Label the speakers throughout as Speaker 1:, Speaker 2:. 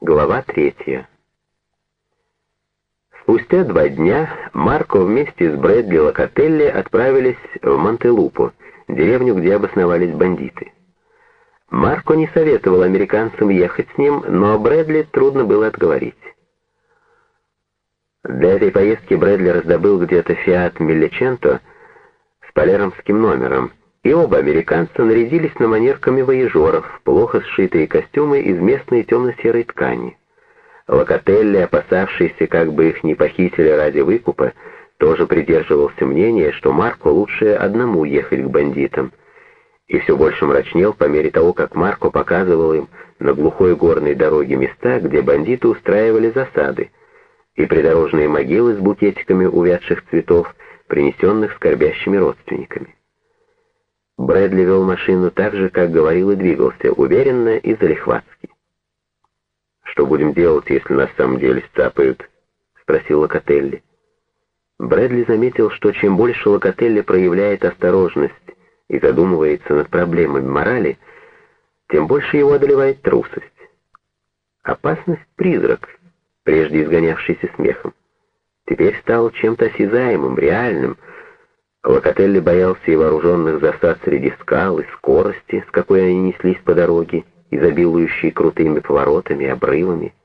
Speaker 1: Глава 3. Спустя 2 дня Марко вместе с Брэдли Локотелли отправились в Монтелупо, деревню, где обосновались бандиты. Марко не советовал американцам ехать с ним, но Брэдли трудно было отговорить. Для этой поездки Брэдли раздобыл где-то «Фиат Миллеченто» с палермским номером, и оба американца нарядились на манер камевояжеров, плохо сшитые костюмы из местной темно-серой ткани. Локотелли, опасавшийся, как бы их не похитили ради выкупа, тоже придерживался мнения, что Марко лучше одному ехать к бандитам, и все больше мрачнел по мере того, как Марко показывал им на глухой горной дороге места, где бандиты устраивали засады, и придорожные могилы с букетиками увядших цветов, принесенных скорбящими родственниками. Брэдли вел машину так же, как говорил и двигался, уверенно и залихватски. «Что будем делать, если нас в самом деле сцапают?» — спросил Локотелли. Брэдли заметил, что чем больше Локотелли проявляет осторожность и задумывается над проблемами морали, тем больше его одолевает трусость. Опасность — призрак, прежде изгонявшийся смехом. Теперь стал чем-то осязаемым, реальным. Локотелли боялся и вооруженных засад среди скал, и скорости, с какой они неслись по дороге, изобилующей крутыми поворотами, обрывами.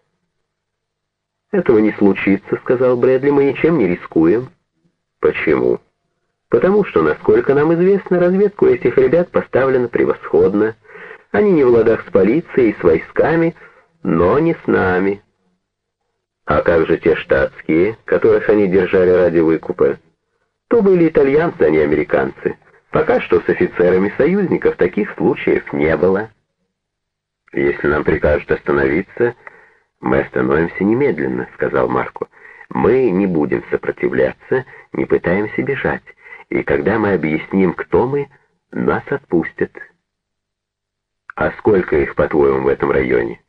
Speaker 1: «Этого не случится», — сказал Брэдли, — «мы ничем не рискуем». «Почему?» «Потому что, насколько нам известно, разведка у этих ребят поставлена превосходно. Они не в ладах с полицией и с войсками, но не с нами». «А как же те штатские, которых они держали ради выкупа?» «То были итальянцы, а не американцы. Пока что с офицерами союзников таких случаев не было». «Если нам прикажут остановиться, мы остановимся немедленно», — сказал Марко. «Мы не будем сопротивляться, не пытаемся бежать, и когда мы объясним, кто мы, нас отпустят». «А сколько их, по-твоему, в этом районе?»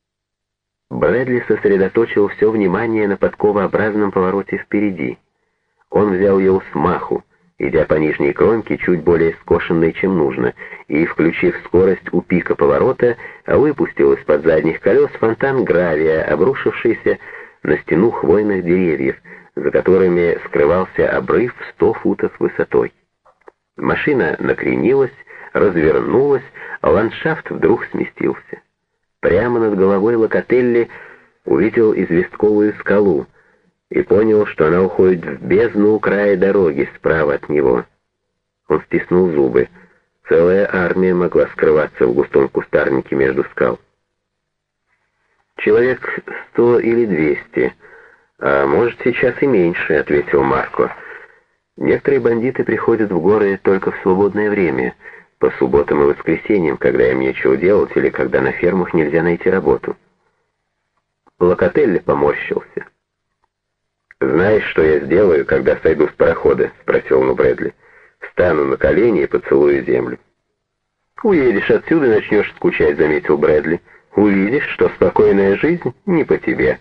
Speaker 1: Брэдли сосредоточил все внимание на подковообразном повороте впереди. Он взял его с маху, идя по нижней кромке, чуть более скошенной, чем нужно, и, включив скорость у пика поворота, выпустил из-под задних колес фонтан гравия, обрушившийся на стену хвойных деревьев, за которыми скрывался обрыв в 100 футов высотой. Машина накренилась, развернулась, а ландшафт вдруг сместился. Прямо над головой Локотелли увидел известковую скалу и понял, что она уходит в бездну у края дороги справа от него. Он стиснул зубы. Целая армия могла скрываться в густом кустарнике между скал. «Человек 100 или 200, а может, сейчас и меньше», — ответил Марко. «Некоторые бандиты приходят в горы только в свободное время, по субботам и воскресеньям, когда им нечего делать или когда на фермах нельзя найти работу». Локотелли поморщился. «Знаешь, что я сделаю, когда сойду с парохода?» — спросил он у Брэдли. «Встану на колени и поцелую землю». «Уедешь отсюда и начнешь скучать», — заметил Брэдли. «Увидишь, что спокойная жизнь не по тебе».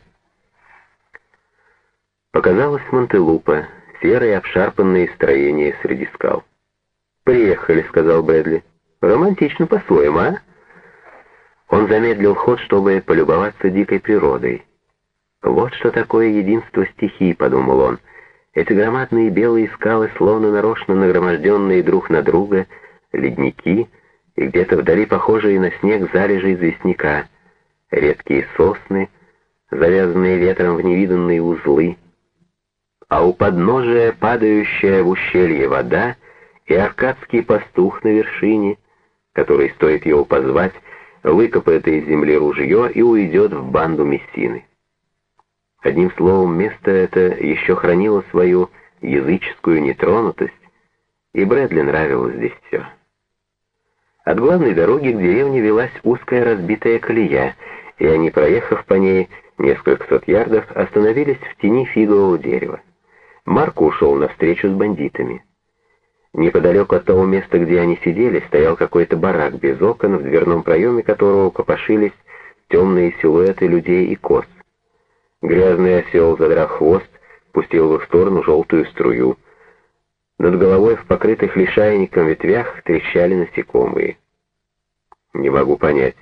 Speaker 1: Показалось Монтелупо, серые обшарпанные строения среди скал. «Приехали», — сказал Брэдли. «Романтично по-своему, а?» Он замедлил ход, чтобы полюбоваться дикой природой. «Вот что такое единство стихий», — подумал он. «Эти громадные белые скалы, словно нарочно нагроможденные друг на друга, ледники, и где-то вдали похожие на снег залежи известняка, редкие сосны, завязанные ветром в невиданные узлы, а у подножия падающая в ущелье вода и аркадский пастух на вершине, который, стоит его позвать, выкопает из земли ружье и уйдет в банду Мессины». Одним словом, место это еще хранило свою языческую нетронутость, и Брэдли нравилось здесь все. От главной дороги к деревне велась узкая разбитая колея, и они, проехав по ней несколько сот ярдов, остановились в тени фигового дерева. Марко ушел навстречу с бандитами. Неподалеку от того места, где они сидели, стоял какой-то барак без окон, в дверном проеме которого копошились темные силуэты людей и коз. Грязный осел, задрав хвост, пустил в их сторону желтую струю. Над головой в покрытых лишайником ветвях трещали насекомые. «Не могу понять,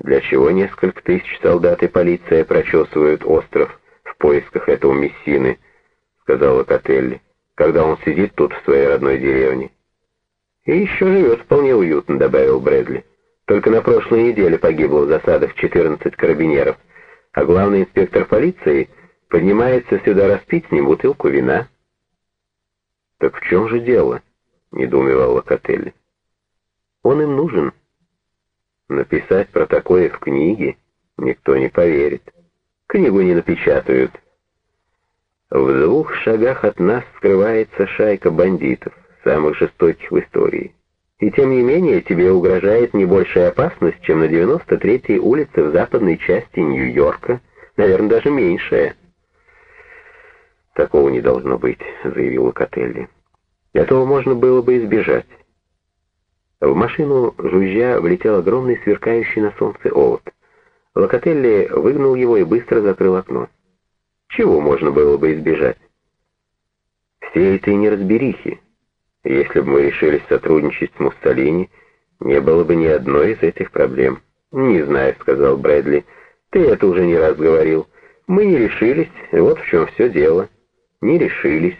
Speaker 1: Для чего несколько тысяч солдат и полиция прочесывают остров в поисках этого Мессины, сказал Локотелли, когда он сидит тут в своей родной деревне. И еще живет вполне уютно, добавил Брэдли. Только на прошлой неделе погибло в засадах 14 карабинеров, а главный инспектор полиции поднимается сюда распить с ним бутылку вина. «Так в чем же дело?» — недоумевал Локотелли. «Он им нужен. Написать про такое в книге никто не поверит. Книгу не напечатают. В 2 шагах от нас скрывается шайка бандитов, самых жестоких в истории. И тем не менее тебе угрожает не большая опасность, чем на 93-й улице в западной части Нью-Йорка, наверное, даже меньшая». «Такого не должно быть», — заявил Локотелли. «Этого можно было бы избежать». В машину, жужжа, влетел огромный сверкающий на солнце овод. Локотелли выгнал его и быстро закрыл окно. Чего можно было бы избежать? Всей этой неразберихи. Если бы мы решились сотрудничать с Муссолини, не было бы ни одной из этих проблем. «Не знаю», — сказал Брэдли. «Ты это уже не раз говорил. Мы не решились, вот в чем все дело. Не решились».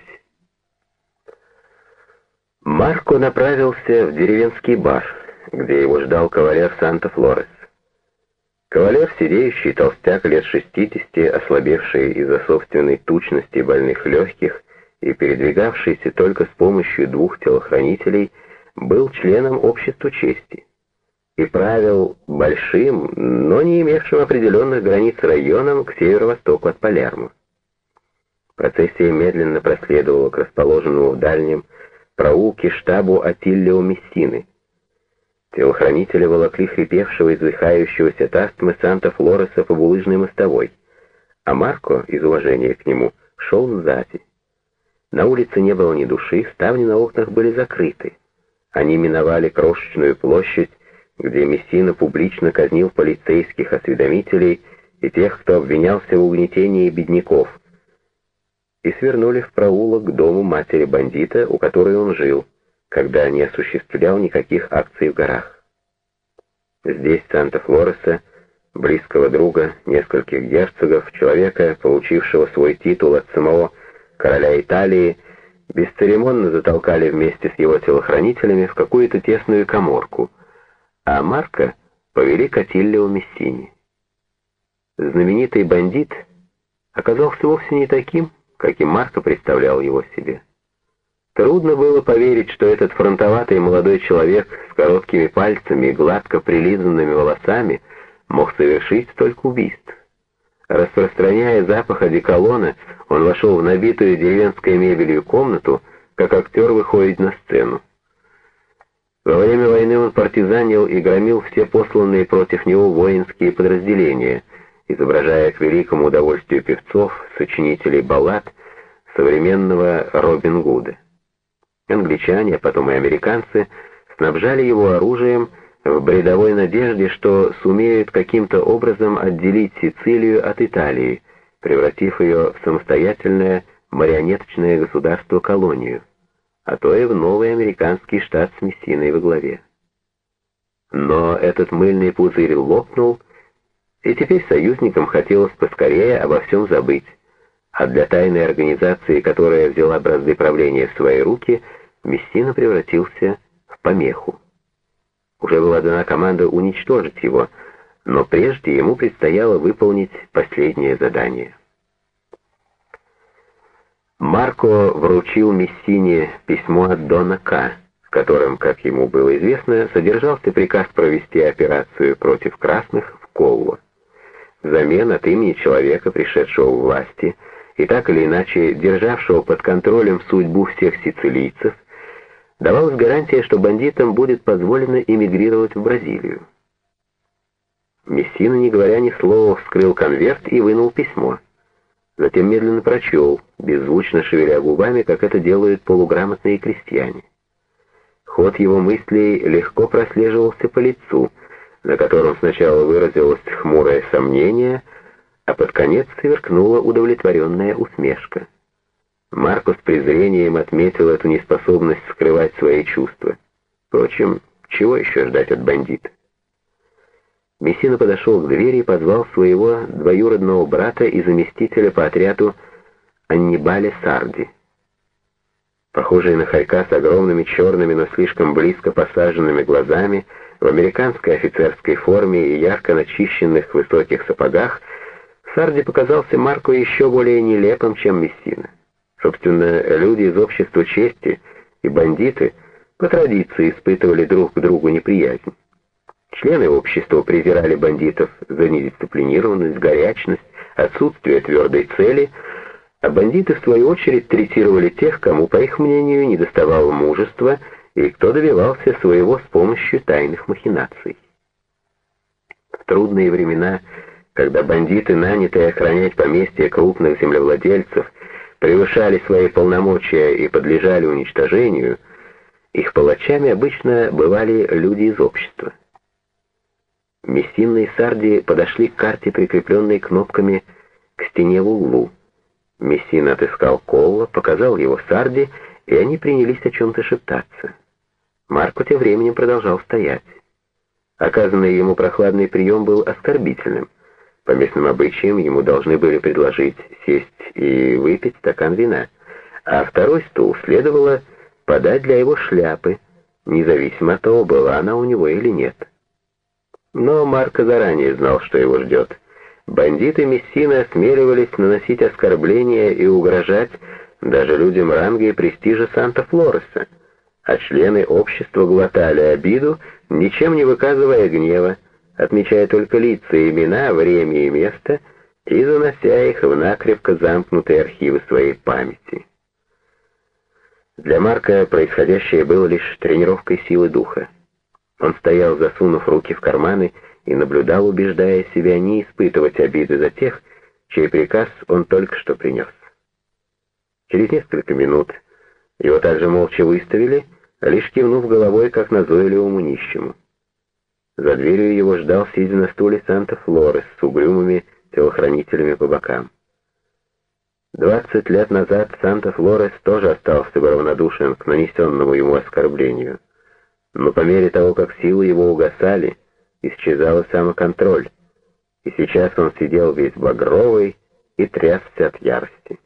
Speaker 1: Марко направился в деревенский бар, где его ждал кавалер Санта-Флорес. Кавалер, сидеющий толстяк лет 60, ослабевший из-за собственной тучности больных легких и передвигавшийся только с помощью 2 телохранителей, был членом общества чести и правил большим, но не имевшим определенных границ районом к северо-востоку от Палермо. Процессия медленно проследовала к расположенному в дальнем проулке штабу Аттилио Мессины. Телохранители волокли хрипевшего и задыхающегося от астмы Санта-Флореса по булыжной мостовой, а Марко, из уважения к нему, шел сзади. На улице не было ни души, ставни на окнах были закрыты. Они миновали крошечную площадь, где Мессина публично казнил полицейских осведомителей и тех, кто обвинялся в угнетении бедняков, и свернули в проулок к дому матери бандита, у которой он жил, когда не осуществлял никаких акций в горах. Здесь Санта-Флореса, близкого друга нескольких герцогов, человека, получившего свой титул от самого короля Италии, бесцеремонно затолкали вместе с его телохранителями в какую-то тесную каморку, а Марко повели к Аттилио Мессине. Знаменитый бандит оказался вовсе не таким, каким Марко представлял его себе. Трудно было поверить, что этот фронтоватый молодой человек с короткими пальцами и гладко прилизанными волосами мог совершить столько убийств. Распространяя запах одеколона, он вошел в набитую деревенской мебелью комнату, как актер выходит на сцену. Во время войны он партизанил и громил все посланные против него воинские подразделения, изображая к великому удовольствию певцов, сочинителей баллад, современного Робин Гуда. Англичане, а потом и американцы, снабжали его оружием в бредовой надежде, что сумеют каким-то образом отделить Сицилию от Италии, превратив ее в самостоятельное марионеточное государство-колонию, а то и в новый американский штат с Мессиной во главе. Но этот мыльный пузырь лопнул, и теперь союзникам хотелось поскорее обо всем забыть, а для тайной организации, которая взяла бразды правления в свои руки, Мессина превратился в помеху. Уже была дана команда уничтожить его, но прежде ему предстояло выполнить последнее задание. Марко вручил Мессине письмо от Дона К., в котором, как ему было известно, содержался приказ провести операцию против красных в Колло. Взамен от имени человека, пришедшего к власти, и так или иначе державшего под контролем судьбу всех сицилийцев, давалась гарантия, что бандитам будет позволено эмигрировать в Бразилию. Мессина, не говоря ни слова, вскрыл конверт и вынул письмо. Затем медленно прочел, беззвучно шевеля губами, как это делают полуграмотные крестьяне. Ход его мыслей легко прослеживался по лицу, на котором сначала выразилось хмурое сомнение, а под конец сверкнула удовлетворенная усмешка. Марко с презрением отметил эту неспособность скрывать свои чувства. Впрочем, чего еще ждать от бандита? Мессина подошел к двери и позвал своего двоюродного брата и заместителя по отряду Аннибале Сарди. Похожий на хорька с огромными черными, но слишком близко посаженными глазами, в американской офицерской форме и ярко начищенных высоких сапогах, Сарди показался Марку еще более нелепым, чем Мессина. Собственно, люди из общества чести и бандиты по традиции испытывали друг к другу неприязнь. Члены общества презирали бандитов за недисциплинированность, горячность, отсутствие твердой цели, а бандиты, в свою очередь, третировали тех, кому, по их мнению, недоставало мужества и кто добивался своего с помощью тайных махинаций. В трудные времена, когда бандиты, нанятые охранять поместья крупных землевладельцев, превышали свои полномочия и подлежали уничтожению, их палачами обычно бывали люди из общества. Мессина и Сарди подошли к карте, прикрепленной кнопками к стене в углу. Мессина отыскал Колла, показал его Сарди, и они принялись о чем-то шептаться. Марко тем временем продолжал стоять. Оказанный ему прохладный прием был оскорбительным. По местным обычаям ему должны были предложить сесть и выпить стакан вина, а второй стул следовало подать для его шляпы, независимо от того, была она у него или нет. Но Марко заранее знал, что его ждет. Бандиты Мессины осмеливались наносить оскорбления и угрожать даже людям ранга и престижа Санта-Флореса, а члены общества глотали обиду, ничем не выказывая гнева, отмечая только лица, имена, время и место и занося их в накрепко замкнутые архивы своей памяти. Для Марка происходящее было лишь тренировкой силы духа. Он стоял, засунув руки в карманы, и наблюдал, убеждая себя не испытывать обиды за тех, чей приказ он только что принес. Через несколько минут его также молча выставили, лишь кивнув головой, как назойливому нищему. За дверью его ждал, сидя на стуле, Санта-Флорес с угрюмыми телохранителями по бокам. 20 лет назад Санта-Флорес тоже остался бы равнодушен к нанесенному ему оскорблению. Но по мере того, как силы его угасали, исчезал самоконтроль, и сейчас он сидел весь багровый и трясся от ярости.